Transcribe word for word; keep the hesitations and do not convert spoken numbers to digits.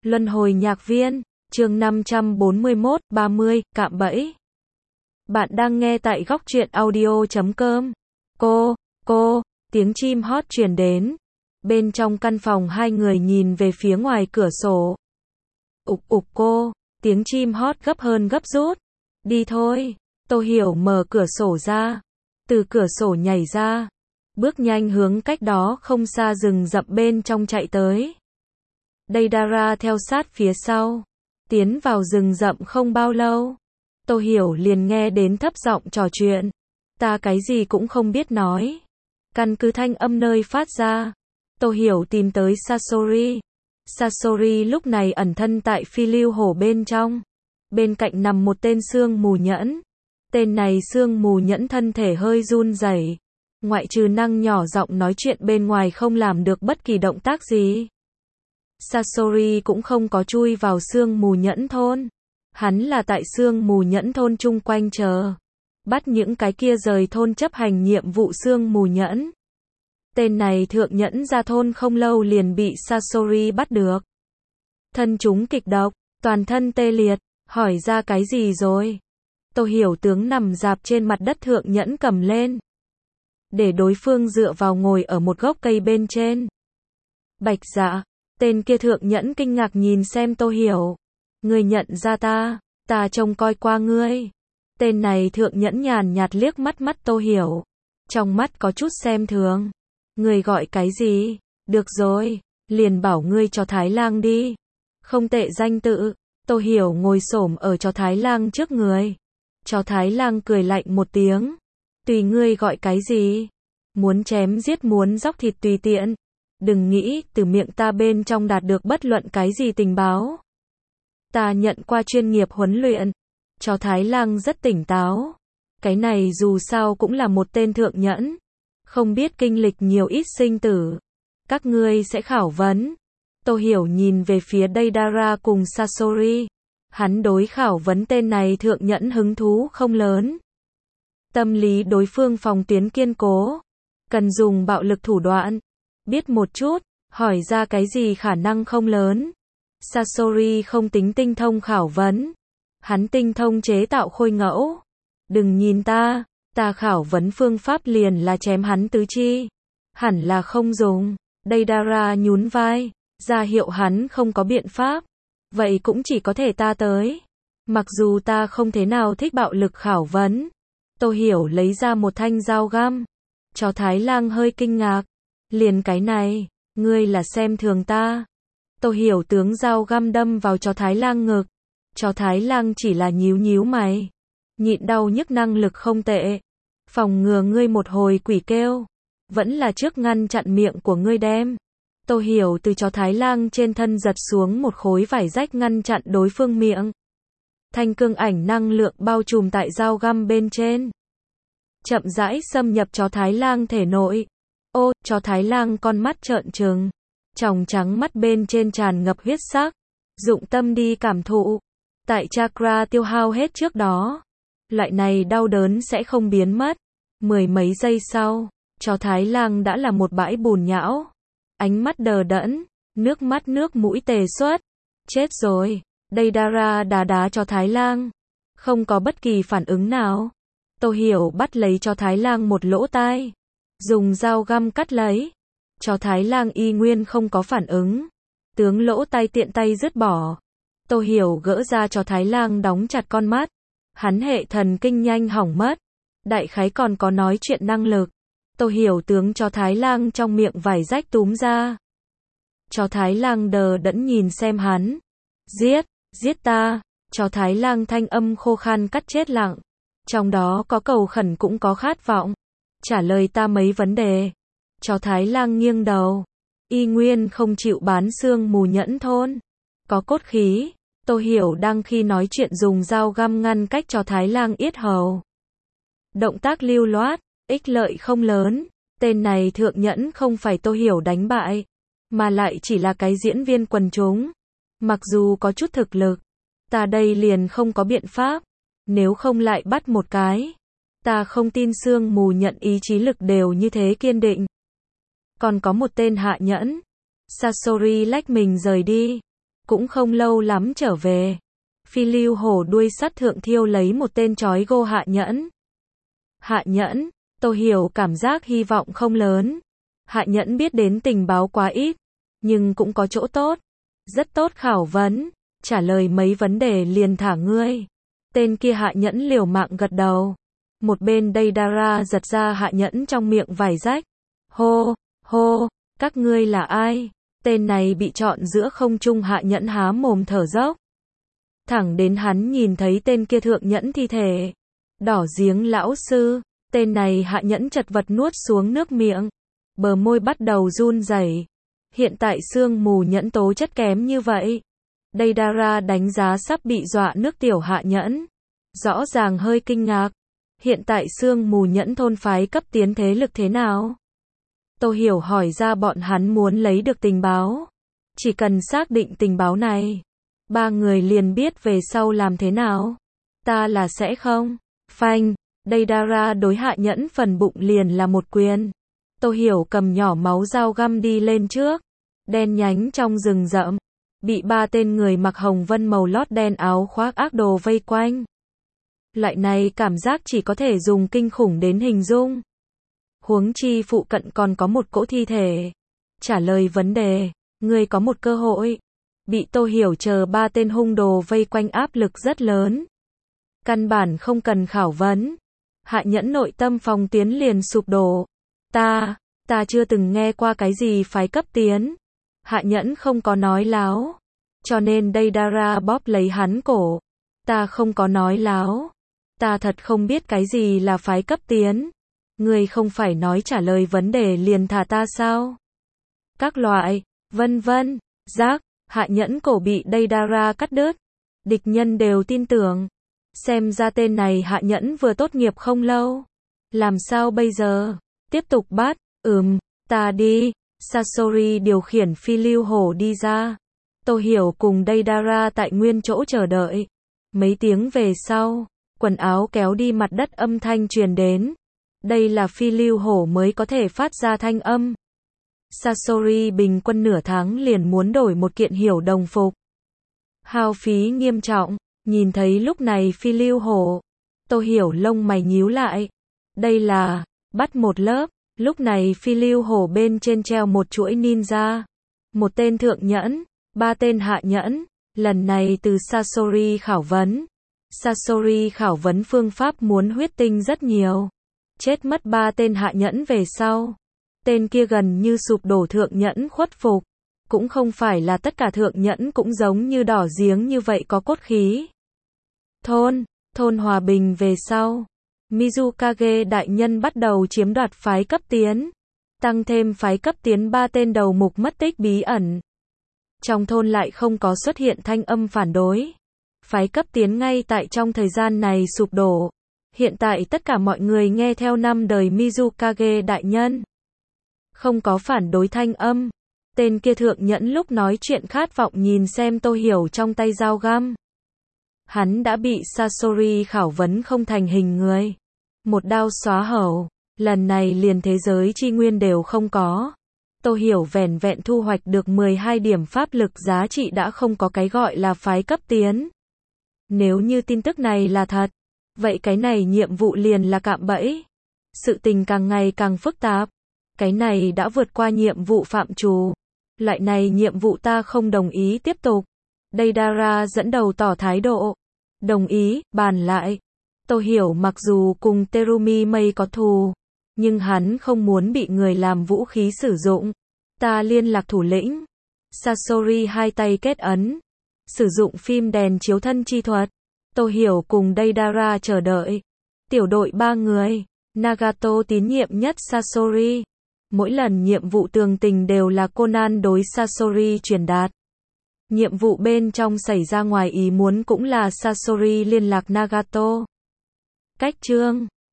Luân hồi nhạc viên, chương năm trăm bốn mươi mốt, ba mươi, cạm bẫy. Bạn đang nghe tại góc truyện audio chấm com. Cô, cô, tiếng chim hót truyền đến. Bên trong căn phòng hai người nhìn về phía ngoài cửa sổ. Ục ục cô, tiếng chim hót gấp hơn gấp rút. Đi thôi, Tô Hiểu mở cửa sổ ra. Từ cửa sổ nhảy ra. Bước nhanh hướng cách đó không xa rừng rậm bên trong chạy tới. Deidara theo sát phía sau. Tiến vào rừng rậm không bao lâu. Tô Hiểu liền nghe đến thấp giọng trò chuyện. Ta cái gì cũng không biết nói. Căn cứ thanh âm nơi phát ra. Tô Hiểu tìm tới Sasori. Sasori lúc này ẩn thân tại phi lưu hồ bên trong. Bên cạnh nằm một tên sương mù nhẫn. Tên này sương mù nhẫn thân thể hơi run rẩy. Ngoại trừ năng nhỏ giọng nói chuyện bên ngoài không làm được bất kỳ động tác gì. Sasori cũng không có chui vào sương mù nhẫn thôn. Hắn là tại sương mù nhẫn thôn chung quanh chờ. Bắt những cái kia rời thôn chấp hành nhiệm vụ sương mù nhẫn. Tên này thượng nhẫn ra thôn không lâu liền bị Sasori bắt được. Thân chúng kịch độc, toàn thân tê liệt, hỏi ra cái gì rồi? Tô Hiểu tướng nằm dạp trên mặt đất thượng nhẫn cầm lên. Để đối phương dựa vào ngồi ở một gốc cây bên trên. Bạch Dạ, tên kia thượng nhẫn kinh ngạc nhìn xem Tô Hiểu. Ngươi nhận ra ta, ta trông coi qua ngươi. Tên này thượng nhẫn nhàn nhạt liếc mắt mắt Tô Hiểu. Trong mắt có chút xem thường. Ngươi gọi cái gì? Được rồi, liền bảo ngươi cho Thái Lang đi. Không tệ danh tự. Tô Hiểu ngồi xổm ở cho Thái Lang trước người. Cho Thái Lang cười lạnh một tiếng. Tùy ngươi gọi cái gì? Muốn chém giết muốn dóc thịt tùy tiện. Đừng nghĩ từ miệng ta bên trong đạt được bất luận cái gì tình báo. Ta nhận qua chuyên nghiệp huấn luyện. Cho Thái Lang rất tỉnh táo. Cái này dù sao cũng là một tên thượng nhẫn. Không biết kinh lịch nhiều ít sinh tử. Các ngươi sẽ khảo vấn. Tô Hiểu nhìn về phía Deidara cùng Sasori. Hắn đối khảo vấn tên này thượng nhẫn hứng thú không lớn. Tâm lý đối phương phòng tuyến kiên cố. Cần dùng bạo lực thủ đoạn. Biết một chút, hỏi ra cái gì khả năng không lớn. Sasori không tính tinh thông khảo vấn. Hắn tinh thông chế tạo khôi ngẫu. Đừng nhìn ta, ta khảo vấn phương pháp liền là chém hắn tứ chi. Hẳn là không dùng. Deidara nhún vai, ra hiệu hắn không có biện pháp. Vậy cũng chỉ có thể ta tới. Mặc dù ta không thế nào thích bạo lực khảo vấn. Tô Hiểu lấy ra một thanh dao găm. Cho Thái Lang hơi kinh ngạc. Liền cái này, ngươi là xem thường ta. Tô Hiểu tướng dao găm đâm vào cho Thái Lang ngực. Cho Thái Lang chỉ là nhíu nhíu mày. Nhịn đau nhức năng lực không tệ. Phòng ngừa ngươi một hồi quỷ kêu. Vẫn là trước ngăn chặn miệng của ngươi đem. Tô Hiểu từ cho Thái Lang trên thân giật xuống một khối vải rách ngăn chặn đối phương miệng. Thanh cương ảnh năng lượng bao trùm tại dao găm bên trên. Chậm rãi xâm nhập cho Thái Lang thể nội. Ô, cho Thái Lang con mắt trợn trừng. Tròng trắng mắt bên trên tràn ngập huyết sắc. Dụng tâm đi cảm thụ. Tại chakra tiêu hao hết trước đó. Loại này đau đớn sẽ không biến mất. Mười mấy giây sau, cho Thái Lang đã là một bãi bùn nhão. Ánh mắt đờ đẫn, nước mắt nước mũi tề xuất. Chết rồi. Deidara đá đá cho Thái Lang. Không có bất kỳ phản ứng nào. Tô Hiểu bắt lấy cho Thái Lang một lỗ tai. Dùng dao găm cắt lấy. Cho Thái Lang y nguyên không có phản ứng. Tướng lỗ tai tiện tay dứt bỏ. Tô Hiểu gỡ ra cho Thái Lang đóng chặt con mắt. Hắn hệ thần kinh nhanh hỏng mất. Đại khái còn có nói chuyện năng lực. Tô Hiểu tướng cho Thái Lang trong miệng vải rách túm ra. Cho Thái Lang đờ đẫn nhìn xem hắn. Giết, giết ta. Cho Thái Lang thanh âm khô khan cắt chết lặng. Trong đó có cầu khẩn cũng có khát vọng. Trả lời ta mấy vấn đề. Cho Thái Lang nghiêng đầu. Y nguyên không chịu bán xương mù nhẫn thôn. Có cốt khí. Tô Hiểu đang khi nói chuyện dùng dao găm ngăn cách cho Thái Lang yết hầu. Động tác lưu loát, ích lợi không lớn. Tên này thượng nhẫn không phải Tô Hiểu đánh bại. Mà lại chỉ là cái diễn viên quần chúng. Mặc dù có chút thực lực. Ta đây liền không có biện pháp. Nếu không lại bắt một cái. Ta không tin sương mù nhận ý chí lực đều như thế kiên định. Còn có một tên hạ nhẫn. Sasori lách mình rời đi. cũng không lâu lắm trở về. Phi lưu hổ đuôi sắt thượng thiêu lấy một tên chói gô Hạ Nhẫn. Hạ Nhẫn, tôi hiểu cảm giác hy vọng không lớn. Hạ Nhẫn biết đến tình báo quá ít, nhưng cũng có chỗ tốt. Rất tốt khảo vấn, trả lời mấy vấn đề liền thả ngươi. Tên kia Hạ Nhẫn liều mạng gật đầu. Một bên Deidara giật ra Hạ Nhẫn trong miệng vải rách. Hô, hô, các ngươi là ai? Tên này bị chọn giữa không trung. Hạ Nhẫn há mồm thở dốc. Thẳng đến hắn nhìn thấy tên kia thượng nhẫn thi thể. Đỏ giếng lão sư, tên này Hạ Nhẫn chật vật nuốt xuống nước miệng. Bờ môi bắt đầu run rẩy. Hiện tại sương mù nhẫn tố chất kém như vậy. Deidara đánh giá sắp bị dọa nước tiểu Hạ Nhẫn. Rõ ràng hơi kinh ngạc. Hiện tại sương mù nhẫn thôn phái cấp tiến thế lực thế nào? Tô Hiểu hỏi ra bọn hắn muốn lấy được tình báo. Chỉ cần xác định tình báo này, ba người liền biết về sau làm thế nào. Ta là sẽ không. Phanh, Deidara đối Hạ Nhẫn phần bụng liền là một quyền. Tô Hiểu cầm nhỏ máu dao găm đi lên trước. Đen nhánh trong rừng rậm. Bị ba tên người mặc hồng vân màu lót đen áo khoác ác đồ vây quanh. Loại này cảm giác chỉ có thể dùng kinh khủng đến hình dung. Huống chi phụ cận còn có một cỗ thi thể. Trả lời vấn đề, người có một cơ hội. Bị Tô Hiểu chờ ba tên hung đồ vây quanh áp lực rất lớn. Căn bản không cần khảo vấn. Hạ Nhẫn nội tâm phòng tiến liền sụp đổ. Ta, ta chưa từng nghe qua cái gì phái cấp tiến. Hạ Nhẫn không có nói láo. Cho nên Deidara bóp lấy hắn cổ. Ta không có nói láo. Ta thật không biết cái gì là phái cấp tiến. Ngươi không phải nói trả lời vấn đề liền thả ta sao? Các loại, vân vân, giác, Hạ Nhẫn cổ bị Deidara cắt đứt. Địch nhân đều tin tưởng. Xem ra tên này Hạ Nhẫn vừa tốt nghiệp không lâu. Làm sao bây giờ? Tiếp tục bắt, ừm, ta đi. Sasori điều khiển phi lưu hổ đi ra. Tô Hiểu cùng Deidara tại nguyên chỗ chờ đợi. Mấy tiếng về sau, quần áo kéo đi mặt đất âm thanh truyền đến. Đây là phi lưu hổ mới có thể phát ra thanh âm. Sasori bình quân nửa tháng liền muốn đổi một kiện hiểu đồng phục. Hao phí nghiêm trọng, nhìn thấy lúc này phi lưu hổ. Tô Hiểu lông mày nhíu lại. Đây là, bắt một lớp. Lúc này phi lưu hổ bên trên treo một chuỗi ninja. Một tên thượng nhẫn, ba tên hạ nhẫn. Lần này từ Sasori khảo vấn. Sasori khảo vấn phương pháp muốn huyết tinh rất nhiều. Chết mất ba tên hạ nhẫn về sau. Tên kia gần như sụp đổ thượng nhẫn khuất phục. Cũng không phải là tất cả thượng nhẫn cũng giống như đỏ giếng như vậy có cốt khí. Thôn, thôn hòa bình về sau. Mizukage đại nhân bắt đầu chiếm đoạt phái cấp tiến. Tăng thêm phái cấp tiến ba tên đầu mục mất tích bí ẩn. Trong thôn lại không có xuất hiện thanh âm phản đối. Phái cấp tiến ngay tại trong thời gian này sụp đổ. Hiện tại tất cả mọi người nghe theo năm đời Mizukage đại nhân. Không có phản đối thanh âm. Tên kia thượng nhẫn lúc nói chuyện khát vọng nhìn xem Tô Hiểu trong tay dao găm. Hắn đã bị Sasori khảo vấn không thành hình người. Một đao xóa hầu. Lần này liền thế giới chi nguyên đều không có. Tô Hiểu vẻn vẹn thu hoạch được mười hai điểm pháp lực giá trị đã không có cái gọi là phái cấp tiến. Nếu như tin tức này là thật, vậy cái này nhiệm vụ liền là cạm bẫy. Sự tình càng ngày càng phức tạp. Cái này đã vượt qua nhiệm vụ phạm trù. Loại này nhiệm vụ ta không đồng ý tiếp tục. Deidara dẫn đầu tỏ thái độ. Đồng ý, bàn lại. Tô Hiểu mặc dù cùng Terumi Mei có thù, nhưng hắn không muốn bị người làm vũ khí sử dụng. Ta liên lạc thủ lĩnh. Sasori hai tay kết ấn. Sử dụng phim đèn chiếu thân chi thuật. Tô Hiểu cùng Deidara chờ đợi. Tiểu đội ba người. Nagato tín nhiệm nhất Sasori. Mỗi lần nhiệm vụ tường tình đều là Conan đối Sasori truyền đạt. Nhiệm vụ bên trong xảy ra ngoài ý muốn cũng là Sasori liên lạc Nagato. Cách chương